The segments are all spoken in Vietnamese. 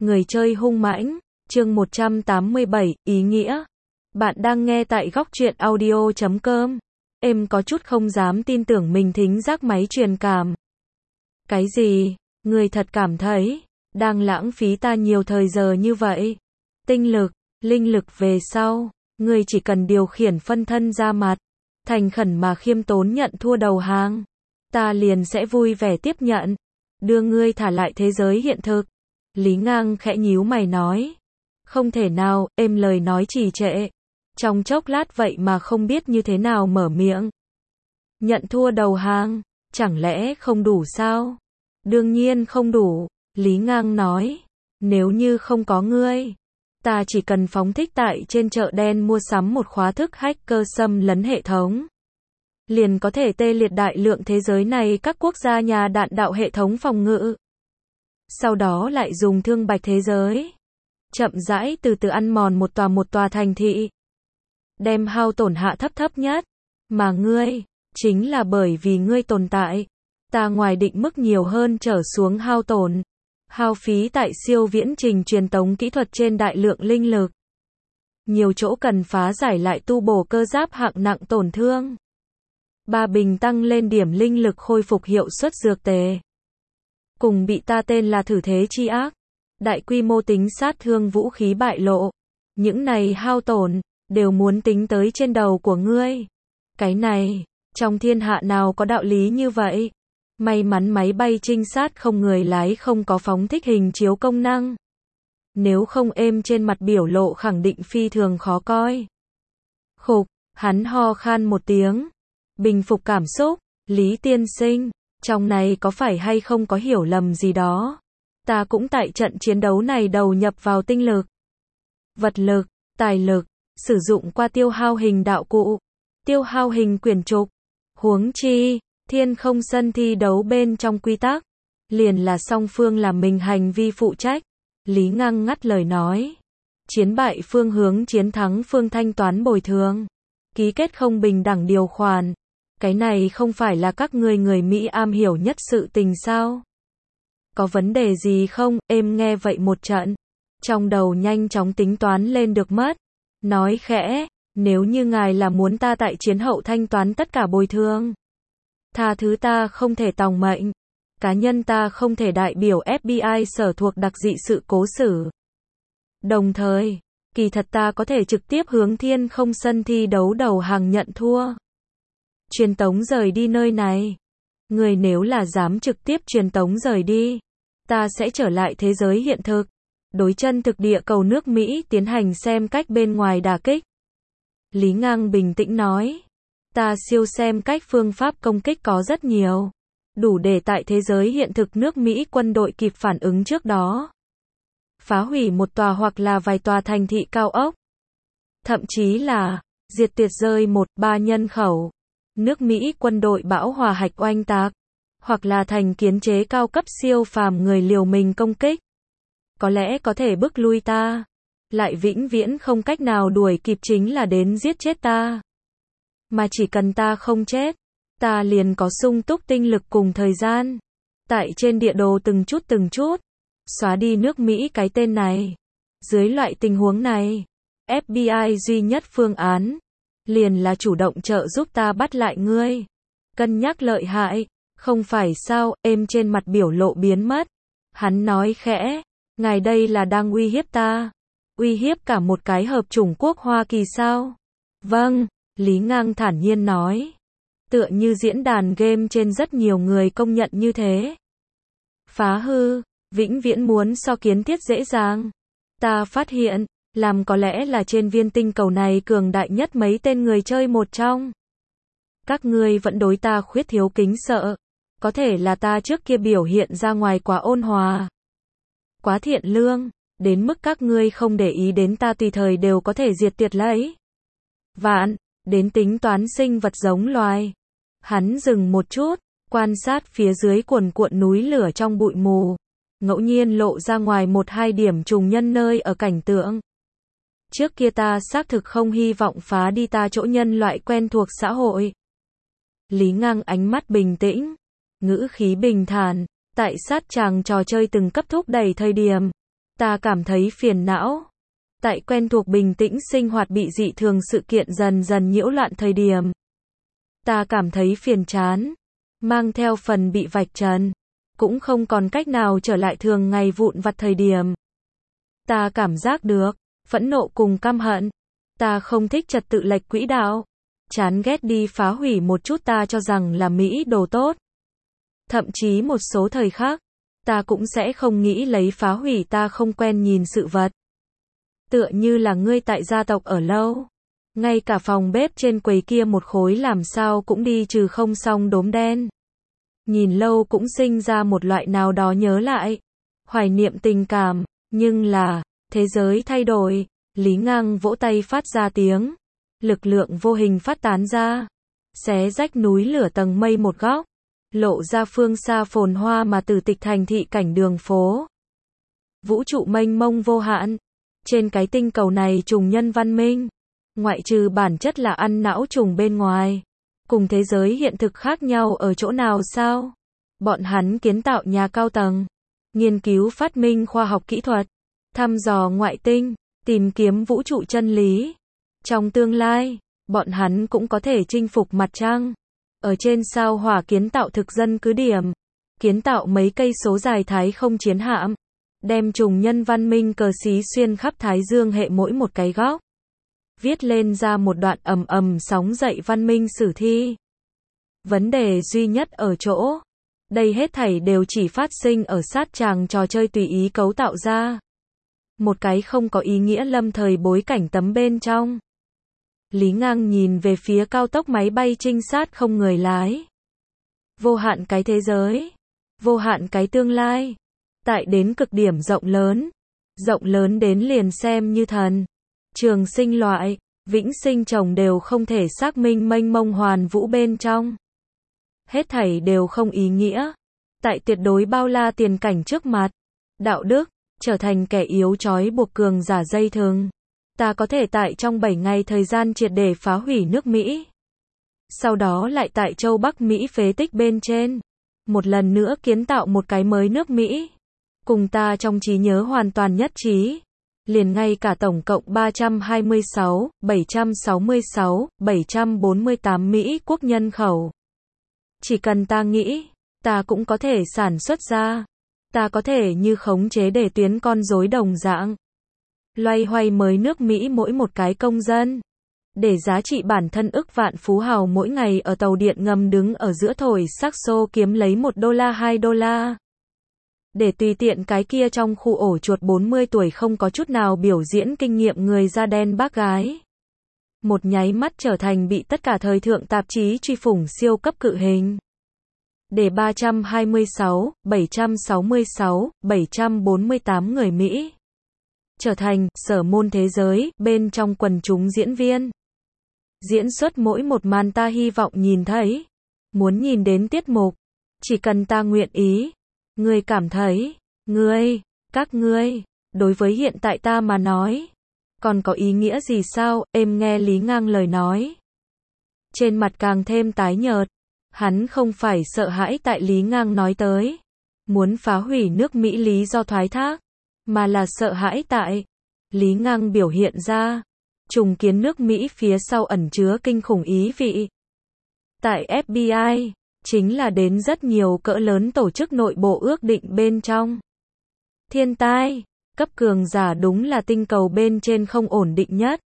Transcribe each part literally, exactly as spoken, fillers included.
Người chơi hung mãnh, chương một trăm tám mươi bảy, ý nghĩa. Bạn đang nghe tại góc truyện audio chấm com. Em có chút không dám tin tưởng mình thính giác máy truyền cảm. Cái gì? Người thật cảm thấy, đang lãng phí ta nhiều thời giờ như vậy. Tinh lực, linh lực về sau, người chỉ cần điều khiển phân thân ra mặt, thành khẩn mà khiêm tốn nhận thua đầu hàng. Ta liền sẽ vui vẻ tiếp nhận, đưa ngươi thả lại thế giới hiện thực. Lý Ngang khẽ nhíu mày nói. Không thể nào, êm lời nói trì trệ. Trong chốc lát vậy mà không biết như thế nào mở miệng. Nhận thua đầu hàng, chẳng lẽ không đủ sao? Đương nhiên không đủ, Lý Ngang nói. Nếu như không có ngươi, ta chỉ cần phóng thích tại trên chợ đen mua sắm một khóa thức hacker xâm lấn hệ thống, liền có thể tê liệt đại lượng thế giới này các quốc gia nhà đạn đạo hệ thống phòng ngự. Sau đó lại dùng thương bạch thế giới, chậm rãi từ từ ăn mòn một tòa một tòa thành thị, đem hao tổn hạ thấp thấp nhất. Mà ngươi, chính là bởi vì ngươi tồn tại, ta ngoài định mức nhiều hơn trở xuống hao tổn, hao phí tại siêu viễn trình truyền tống kỹ thuật trên đại lượng linh lực. Nhiều chỗ cần phá giải lại tu bổ cơ giáp hạng nặng tổn thương. Ba bình tăng lên điểm linh lực khôi phục hiệu suất dược tề. Cùng bị ta tên là thử thế chi ác, đại quy mô tính sát thương vũ khí bại lộ. Những này hao tổn, đều muốn tính tới trên đầu của ngươi. Cái này, trong thiên hạ nào có đạo lý như vậy? May mắn máy bay trinh sát không người lái không có phóng thích hình chiếu công năng. Nếu không êm trên mặt biểu lộ khẳng định phi thường khó coi. Khục, hắn ho khan một tiếng. Bình phục cảm xúc, Lý tiên sinh, trong này có phải hay không có hiểu lầm gì đó? Ta cũng tại trận chiến đấu này đầu nhập vào tinh lực, vật lực, tài lực, sử dụng qua tiêu hao hình đạo cụ, tiêu hao hình quyển trục. Huống chi, thiên không sân thi đấu bên trong quy tắc, liền là song phương làm mình hành vi phụ trách. Lý Ngang ngắt lời nói. Chiến bại phương hướng chiến thắng phương thanh toán bồi thường. Ký kết không bình đẳng điều khoản. Cái này không phải là các ngươi người Mỹ am hiểu nhất sự tình sao? Có vấn đề gì không? Em nghe vậy một trận, trong đầu nhanh chóng tính toán lên được mất. Nói khẽ, nếu như ngài là muốn ta tại chiến hậu thanh toán tất cả bồi thường, tha thứ ta không thể tòng mệnh. Cá nhân ta không thể đại biểu ép bê i sở thuộc đặc dị sự cố xử. Đồng thời, kỳ thật ta có thể trực tiếp hướng thiên không sân thi đấu đầu hàng nhận thua. Truyền tống rời đi nơi này. Người nếu là dám trực tiếp truyền tống rời đi, ta sẽ trở lại thế giới hiện thực, đối chân thực địa cầu nước Mỹ tiến hành xem cách bên ngoài đả kích. Lý Ngang bình tĩnh nói. Ta siêu xem cách phương pháp công kích có rất nhiều, đủ để tại thế giới hiện thực nước Mỹ quân đội kịp phản ứng trước đó, phá hủy một tòa hoặc là vài tòa thành thị cao ốc. Thậm chí là, diệt tuyệt rơi một, ba nhân khẩu. Nước Mỹ quân đội bão hòa hạch oanh tạc, hoặc là thành kiến chế cao cấp siêu phàm người liều mình công kích. Có lẽ có thể bức lui ta, lại vĩnh viễn không cách nào đuổi kịp chính là đến giết chết ta. Mà chỉ cần ta không chết, ta liền có sung túc tinh lực cùng thời gian, tại trên địa đồ từng chút từng chút, xóa đi nước Mỹ cái tên này. Dưới loại tình huống này, ép bê i duy nhất phương án, liền là chủ động trợ giúp ta bắt lại ngươi. Cân nhắc lợi hại, không phải sao? Êm trên mặt biểu lộ biến mất. Hắn nói khẽ, ngài đây là đang uy hiếp ta, uy hiếp cả một cái hợp chủng quốc Hoa Kỳ sao? Vâng, Lý Ngang thản nhiên nói. Tựa như diễn đàn game trên rất nhiều người công nhận như thế. Phá hư, vĩnh viễn muốn so kiến thiết dễ dàng. Ta phát hiện, làm có lẽ là trên viên tinh cầu này cường đại nhất mấy tên người chơi một trong. Các ngươi vẫn đối ta khuyết thiếu kính sợ. Có thể là ta trước kia biểu hiện ra ngoài quá ôn hòa, quá thiện lương, đến mức các ngươi không để ý đến ta tùy thời đều có thể diệt tuyệt lấy vạn, đến tính toán sinh vật giống loài. Hắn dừng một chút, quan sát phía dưới cuồn cuộn núi lửa trong bụi mù, ngẫu nhiên lộ ra ngoài một hai điểm trùng nhân nơi ở cảnh tượng. Trước kia ta xác thực không hy vọng phá đi ta chỗ nhân loại quen thuộc xã hội. Lý Ngang ánh mắt bình tĩnh, ngữ khí bình thản, tại sát chàng trò chơi từng cấp thúc đẩy thời điểm, Ta cảm thấy phiền não. Tại quen thuộc bình tĩnh sinh hoạt bị dị thường sự kiện dần dần nhiễu loạn thời điểm. Ta cảm thấy phiền chán, mang theo phần bị vạch trần, cũng không còn cách nào trở lại thường ngày vụn vặt thời điểm. Ta cảm giác được phẫn nộ cùng căm hận. Ta không thích trật tự lệch quỹ đạo, chán ghét đi phá hủy một chút ta cho rằng là mỹ đồ tốt. Thậm chí một số thời khác, ta cũng sẽ không nghĩ lấy phá hủy ta không quen nhìn sự vật. Tựa như là ngươi tại gia tộc ở lâu, ngay cả phòng bếp trên quầy kia một khối làm sao cũng đi trừ không xong đốm đen. Nhìn lâu cũng sinh ra một loại nào đó nhớ lại, hoài niệm tình cảm, nhưng là, thế giới thay đổi, Lý Ngang vỗ tay phát ra tiếng, lực lượng vô hình phát tán ra, xé rách núi lửa tầng mây một góc, lộ ra phương xa phồn hoa mà từ tịch thành thị cảnh đường phố. Vũ trụ mênh mông vô hạn, trên cái tinh cầu này trùng nhân văn minh, ngoại trừ bản chất là ăn não trùng bên ngoài, cùng thế giới hiện thực khác nhau ở chỗ nào sao? Bọn hắn kiến tạo nhà cao tầng, nghiên cứu phát minh khoa học kỹ thuật, thăm dò ngoại tinh, tìm kiếm vũ trụ chân lý. Trong tương lai, bọn hắn cũng có thể chinh phục mặt trăng, ở trên sao hỏa kiến tạo thực dân cứ điểm, kiến tạo mấy cây số dài thái không chiến hạm, đem trùng nhân văn minh cờ xí xuyên khắp Thái Dương hệ mỗi một cái góc, viết lên ra một đoạn ầm ầm sóng dậy văn minh sử thi. Vấn đề duy nhất ở chỗ, đây hết thảy đều chỉ phát sinh ở sát tràng trò chơi tùy ý cấu tạo ra. Một cái không có ý nghĩa lâm thời bối cảnh tấm bên trong. Lý Ngang nhìn về phía cao tốc máy bay trinh sát không người lái. Vô hạn cái thế giới, vô hạn cái tương lai, tại đến cực điểm rộng lớn, rộng lớn đến liền xem như thần, trường sinh loại, vĩnh sinh chồng đều không thể xác minh mênh mông hoàn vũ bên trong. Hết thảy đều không ý nghĩa, tại tuyệt đối bao la tiền cảnh trước mặt, đạo đức, trở thành kẻ yếu trói buộc cường giả dây thừng. Ta có thể tại trong bảy ngày thời gian triệt để phá hủy nước Mỹ. Sau đó lại tại châu Bắc Mỹ phế tích bên trên, một lần nữa kiến tạo một cái mới nước Mỹ. Cùng ta trong trí nhớ hoàn toàn nhất trí. Liền ngay cả tổng cộng ba trăm hai mươi sáu, bảy trăm sáu mươi sáu, bảy trăm bốn mươi tám Mỹ quốc nhân khẩu. Chỉ cần ta nghĩ, ta cũng có thể sản xuất ra. Ta có thể như khống chế để tuyến con rối đồng dạng. Loay hoay mới nước Mỹ mỗi một cái công dân. Để giá trị bản thân ức vạn phú hào mỗi ngày ở tàu điện ngầm đứng ở giữa thổi saxo kiếm lấy một đô la hai đô la. Để tùy tiện cái kia trong khu ổ chuột bốn mươi tuổi không có chút nào biểu diễn kinh nghiệm người da đen bác gái. Một nháy mắt trở thành bị tất cả thời thượng tạp chí truy phủng siêu cấp cự hình. Để ba trăm hai mươi sáu, bảy trăm sáu mươi sáu, bảy trăm bốn mươi tám người Mỹ trở thành sở môn thế giới bên trong quần chúng diễn viên. Diễn xuất mỗi một màn ta hy vọng nhìn thấy. Muốn nhìn đến tiết mục, chỉ cần ta nguyện ý. Ngươi cảm thấy, ngươi, các ngươi, đối với hiện tại ta mà nói, còn có ý nghĩa gì sao? Em nghe Lý Ngang lời nói, trên mặt càng thêm tái nhợt. Hắn không phải sợ hãi tại Lý Ngang nói tới muốn phá hủy nước Mỹ lý do thoái thác, mà là sợ hãi tại Lý Ngang biểu hiện ra trùng kiến nước Mỹ phía sau ẩn chứa kinh khủng ý vị. Tại ép bê i, chính là đến rất nhiều cỡ lớn tổ chức nội bộ ước định bên trong. Thiên tai, cấp cường giả đúng là tinh cầu bên trên không ổn định nhất.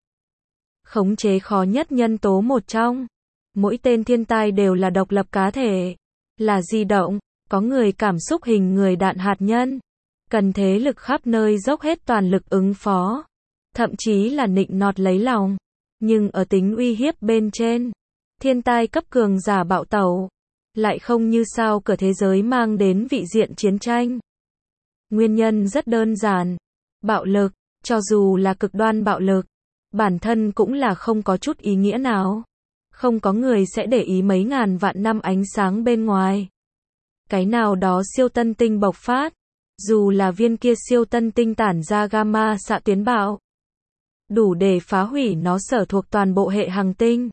Khống chế khó nhất nhân tố một trong. Mỗi tên thiên tai đều là độc lập cá thể, là di động, có người cảm xúc hình người đạn hạt nhân. Cần thế lực khắp nơi dốc hết toàn lực ứng phó. Thậm chí là nịnh nọt lấy lòng. Nhưng ở tính uy hiếp bên trên, thiên tai cấp cường giả bạo tẩu, lại không như sao cửa thế giới mang đến vị diện chiến tranh. Nguyên nhân rất đơn giản. Bạo lực, cho dù là cực đoan bạo lực, bản thân cũng là không có chút ý nghĩa nào. Không có người sẽ để ý mấy ngàn vạn năm ánh sáng bên ngoài. Cái nào đó siêu tân tinh bộc phát, dù là viên kia siêu tân tinh tản ra gamma xạ tuyến bạo, đủ để phá hủy nó sở thuộc toàn bộ hệ hành tinh.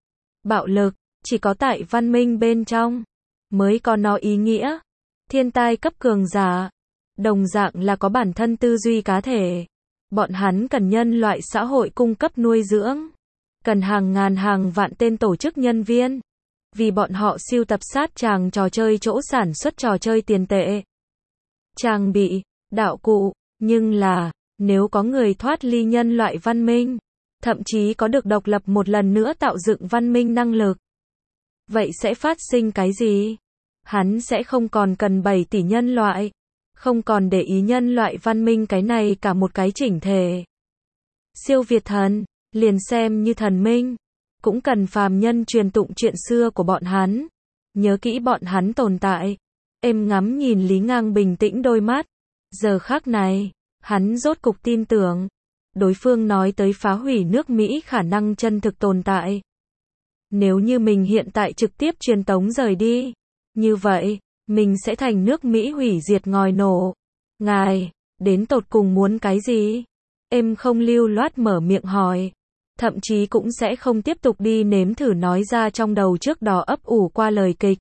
Bạo lực, chỉ có tại văn minh bên trong, mới có nó ý nghĩa. Thiên tai cấp cường giả, đồng dạng là có bản thân tư duy cá thể. Bọn hắn cần nhân loại xã hội cung cấp nuôi dưỡng. Cần hàng ngàn hàng vạn tên tổ chức nhân viên. Vì bọn họ sưu tập sát tràng trò chơi chỗ sản xuất trò chơi tiền tệ. Trang bị, đạo cụ, nhưng là, nếu có người thoát ly nhân loại văn minh, thậm chí có được độc lập một lần nữa tạo dựng văn minh năng lực. Vậy sẽ phát sinh cái gì? Hắn sẽ không còn cần bảy tỷ nhân loại. Không còn để ý nhân loại văn minh cái này cả một cái chỉnh thể. Siêu việt thần, liền xem như thần minh. Cũng cần phàm nhân truyền tụng chuyện xưa của bọn hắn. Nhớ kỹ bọn hắn tồn tại. Em ngắm nhìn Lý Ngang bình tĩnh đôi mắt. Giờ khắc này, hắn rốt cục tin tưởng. Đối phương nói tới phá hủy nước Mỹ khả năng chân thực tồn tại. Nếu như mình hiện tại trực tiếp truyền tống rời đi. Như vậy, mình sẽ thành nước Mỹ hủy diệt ngòi nổ. Ngài, đến tột cùng muốn cái gì? Em không lưu loát mở miệng hỏi. Thậm chí cũng sẽ không tiếp tục đi nếm thử nói ra trong đầu trước đó ấp ủ qua lời kịch.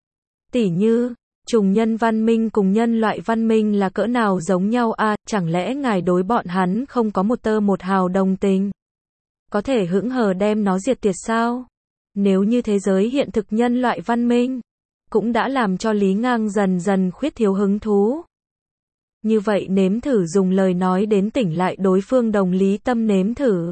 Tỉ như, trùng nhân văn minh cùng nhân loại văn minh là cỡ nào giống nhau à, chẳng lẽ ngài đối bọn hắn không có một tơ một hào đồng tình? Có thể hững hờ đem nó diệt tiệt sao? Nếu như thế giới hiện thực nhân loại văn minh, cũng đã làm cho Lý Ngang dần dần khuyết thiếu hứng thú. Như vậy nếm thử dùng lời nói đến tỉnh lại đối phương đồng lý tâm nếm thử.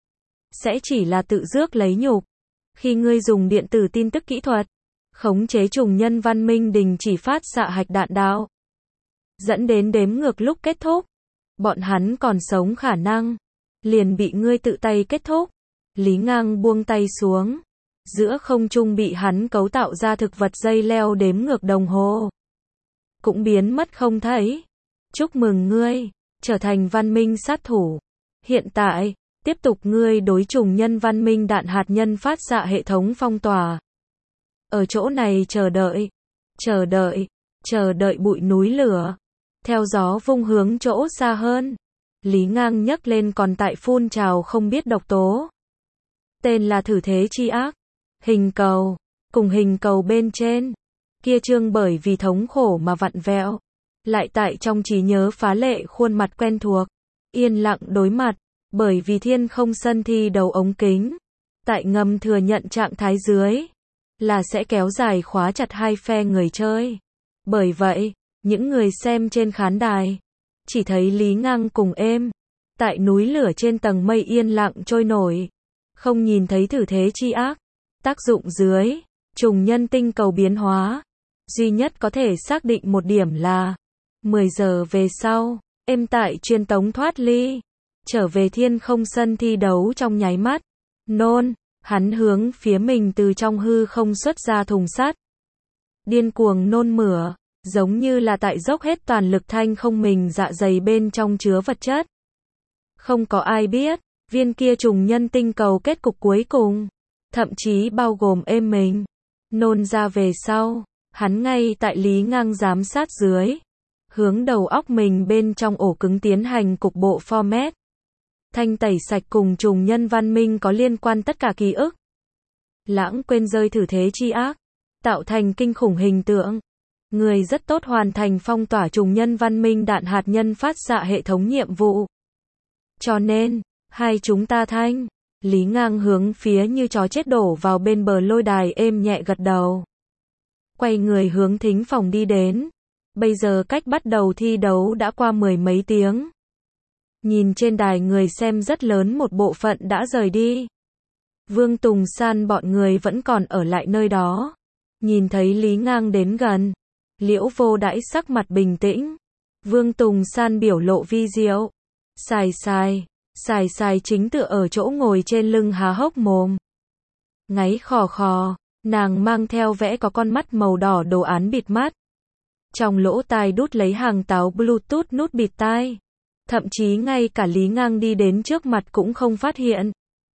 Sẽ chỉ là tự rước lấy nhục. Khi ngươi dùng điện tử tin tức kỹ thuật, khống chế trùng nhân văn minh đình chỉ phát xạ hạch đạn đạo. Dẫn đến đếm ngược lúc kết thúc. Bọn hắn còn sống khả năng. Liền bị ngươi tự tay kết thúc. Lý Ngang buông tay xuống. Giữa không trung bị hắn cấu tạo ra thực vật dây leo đếm ngược đồng hồ. Cũng biến mất không thấy. Chúc mừng ngươi, trở thành văn minh sát thủ. Hiện tại, tiếp tục ngươi đối trùng nhân văn minh đạn hạt nhân phát xạ hệ thống phong tỏa. Ở chỗ này chờ đợi, chờ đợi, chờ đợi bụi núi lửa. Theo gió vung hướng chỗ xa hơn. Lý Ngang nhấc lên còn tại phun trào không biết độc tố. Tên là thử thế chi ác. Hình cầu, cùng hình cầu bên trên. Kia trương bởi vì thống khổ mà vặn vẹo. Lại tại trong trí nhớ phá lệ khuôn mặt quen thuộc. Yên lặng đối mặt. Bởi vì thiên không sân thi đầu ống kính. Tại ngầm thừa nhận trạng thái dưới. Là sẽ kéo dài khóa chặt hai phe người chơi. Bởi vậy, những người xem trên khán đài. Chỉ thấy Lý Ngang cùng êm. Tại núi lửa trên tầng mây yên lặng trôi nổi. Không nhìn thấy thử thế chi ác. Tác dụng dưới, trùng nhân tinh cầu biến hóa. Duy nhất có thể xác định một điểm là mười giờ về sau, êm tại truyền tống thoát ly. Trở về thiên không sân thi đấu trong nháy mắt. Nôn, hắn hướng phía mình từ trong hư không xuất ra thùng sắt. Điên cuồng nôn mửa, giống như là tại dốc hết toàn lực thanh không mình dạ dày bên trong chứa vật chất. Không có ai biết, viên kia trùng nhân tinh cầu kết cục cuối cùng. Thậm chí bao gồm êm mình. Nôn ra về sau, hắn ngay tại Lý Ngang giám sát dưới. Hướng đầu óc mình bên trong ổ cứng tiến hành cục bộ format. Thanh tẩy sạch cùng trùng nhân văn minh có liên quan tất cả ký ức. Lãng quên rơi thử thế chi ác. Tạo thành kinh khủng hình tượng. Người rất tốt hoàn thành phong tỏa trùng nhân văn minh đạn hạt nhân phát xạ hệ thống nhiệm vụ. Cho nên, hai chúng ta thanh. Lý Ngang hướng phía như chó chết đổ vào bên bờ lôi đài êm nhẹ gật đầu. Quay người hướng thính phòng đi đến. Bây giờ cách bắt đầu thi đấu đã qua mười mấy tiếng. Nhìn trên đài người xem rất lớn một bộ phận đã rời đi. Vương Tùng San bọn người vẫn còn ở lại nơi đó. Nhìn thấy Lý Ngang đến gần. Liễu Vô Đãi sắc mặt bình tĩnh. Vương Tùng San biểu lộ vi diệu. Xài xài. Xài xài chính tựa ở chỗ ngồi trên lưng há hốc mồm. Ngáy khò khò, nàng mang theo vẽ có con mắt màu đỏ đồ án bịt mắt. Trong lỗ tai đút lấy hàng táo Bluetooth nút bịt tai. Thậm chí ngay cả Lý Ngang đi đến trước mặt cũng không phát hiện.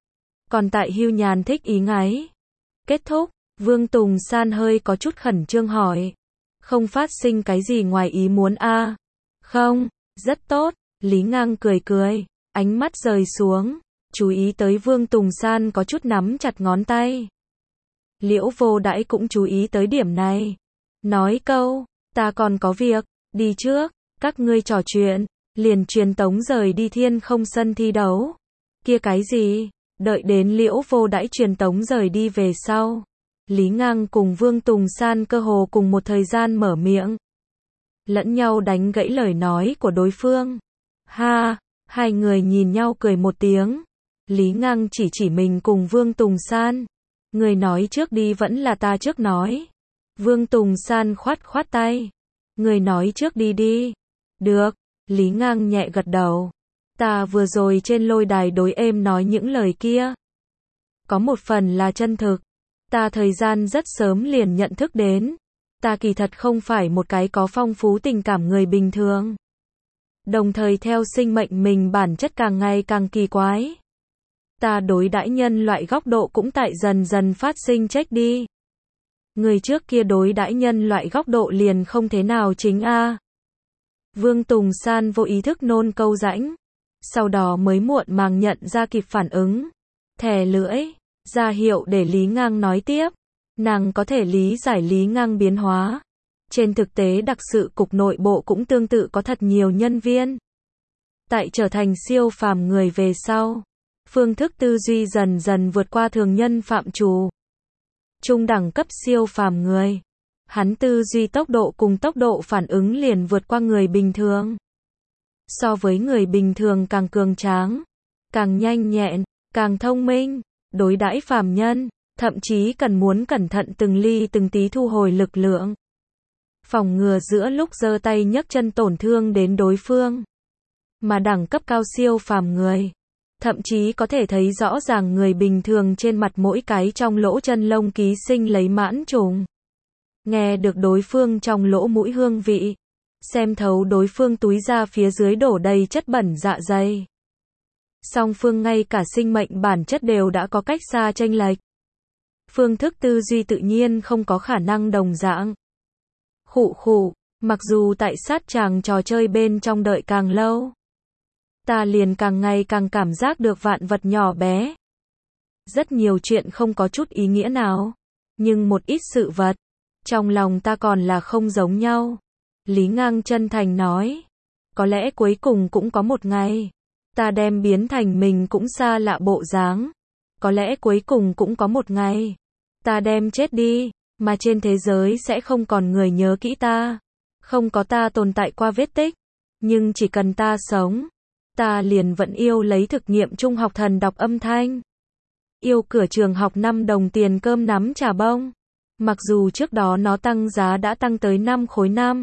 Còn tại hưu nhàn thích ý ngáy. Kết thúc, Vương Tùng San hơi có chút khẩn trương hỏi. Không phát sinh cái gì ngoài ý muốn a à? Không, rất tốt, Lý Ngang cười cười. Ánh mắt rời xuống, chú ý tới Vương Tùng San có chút nắm chặt ngón tay. Liễu Vô Đãi cũng chú ý tới điểm này. Nói câu, ta còn có việc, đi trước, Các ngươi trò chuyện, liền truyền tống rời đi thiên không sân thi đấu. Kia cái gì? Đợi đến Liễu Vô Đãi truyền tống rời đi về sau. Lý Ngang cùng Vương Tùng San cơ hồ cùng một thời gian mở miệng. Lẫn nhau đánh gãy lời nói của đối phương. Ha, hai người nhìn nhau cười một tiếng. Lý Ngang chỉ chỉ mình cùng Vương Tùng San. Người nói trước đi vẫn là ta trước nói. Vương Tùng San khoát khoát tay. Người nói trước đi đi. Được, Lý Ngang nhẹ gật đầu. Ta vừa rồi trên lôi đài đối em nói những lời kia. Có một phần là chân thực. Ta thời gian rất sớm liền nhận thức đến. Ta kỳ thật không phải một cái có phong phú tình cảm người bình thường. Đồng thời theo sinh mệnh mình bản chất càng ngày càng kỳ quái. Ta đối đãi nhân loại góc độ cũng tại dần dần phát sinh chết đi. Người trước kia đối đãi nhân loại góc độ liền không thế nào chính a. Vương Tùng San vô ý thức nôn câu rãnh. Sau đó mới muộn màng nhận ra kịp phản ứng. Thè lưỡi, ra hiệu để Lý Ngang nói tiếp. Nàng có thể lý giải Lý Ngang biến hóa. Trên thực tế đặc sự cục nội bộ cũng tương tự có thật nhiều nhân viên. Tại trở thành siêu phàm người về sau. Phương thức tư duy dần dần vượt qua thường nhân phạm trù. Trung đẳng cấp siêu phàm người. Hắn tư duy tốc độ cùng tốc độ phản ứng liền vượt qua người bình thường. So với người bình thường càng cường tráng, càng nhanh nhẹn, càng thông minh, đối đãi phàm nhân, thậm chí cần muốn cẩn thận từng ly từng tí thu hồi lực lượng. Phòng ngừa giữa lúc giơ tay nhấc chân tổn thương đến đối phương. Mà đẳng cấp cao siêu phàm người, thậm chí có thể thấy rõ ràng người bình thường trên mặt mỗi cái trong lỗ chân lông ký sinh lấy mãn trùng. Nghe được đối phương trong lỗ mũi hương vị. Xem thấu đối phương túi ra phía dưới đổ đầy chất bẩn dạ dày. Song phương ngay cả sinh mệnh bản chất đều đã có cách xa chênh lệch. Phương thức tư duy tự nhiên không có khả năng đồng dạng. Khụ khụ, mặc dù tại sát tràng trò chơi bên trong đợi càng lâu. Ta liền càng ngày càng cảm giác được vạn vật nhỏ bé. Rất nhiều chuyện không có chút ý nghĩa nào. Nhưng một ít sự vật, trong lòng ta còn là không giống nhau. Lý Ngang chân thành nói. Có lẽ cuối cùng cũng có một ngày. Ta đem biến thành mình cũng xa lạ bộ dáng. Có lẽ cuối cùng cũng có một ngày. Ta đem chết đi. Mà trên thế giới sẽ không còn người nhớ kỹ ta. Không có ta tồn tại qua vết tích. Nhưng chỉ cần ta sống. Ta liền vẫn yêu lấy thực nghiệm trung học thần đọc âm thanh. Yêu cửa trường học năm đồng tiền cơm nắm trà bông. Mặc dù trước đó nó tăng giá đã tăng tới năm khối năm.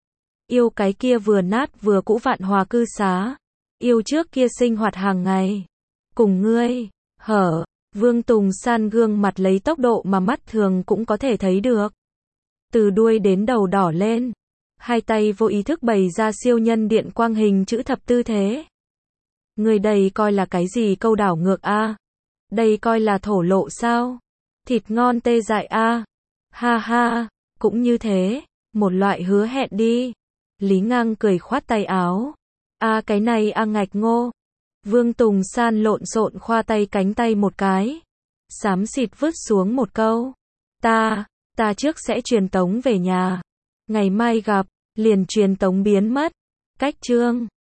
Yêu cái kia vừa nát vừa cũ vạn hòa cư xá. Yêu trước kia sinh hoạt hàng ngày. Cùng ngươi, hở, Vương Tùng San gương mặt lấy tốc độ mà mắt thường cũng có thể thấy được. Từ đuôi đến đầu đỏ lên. Hai tay vô ý thức bày ra siêu nhân điện quang hình chữ thập tư thế. Người đây coi là cái gì câu đảo ngược a? Đây coi là thổ lộ sao? Thịt ngon tê dại a? Ha ha, cũng như thế, một loại hứa hẹn đi. Lý Ngang cười khoát tay áo. A cái này a ngạch ngô. Vương Tùng San lộn xộn khoa tay cánh tay một cái. Xám xịt vứt xuống một câu. Ta, ta trước sẽ truyền tống về nhà. Ngày mai gặp, liền truyền tống biến mất. Cách chương.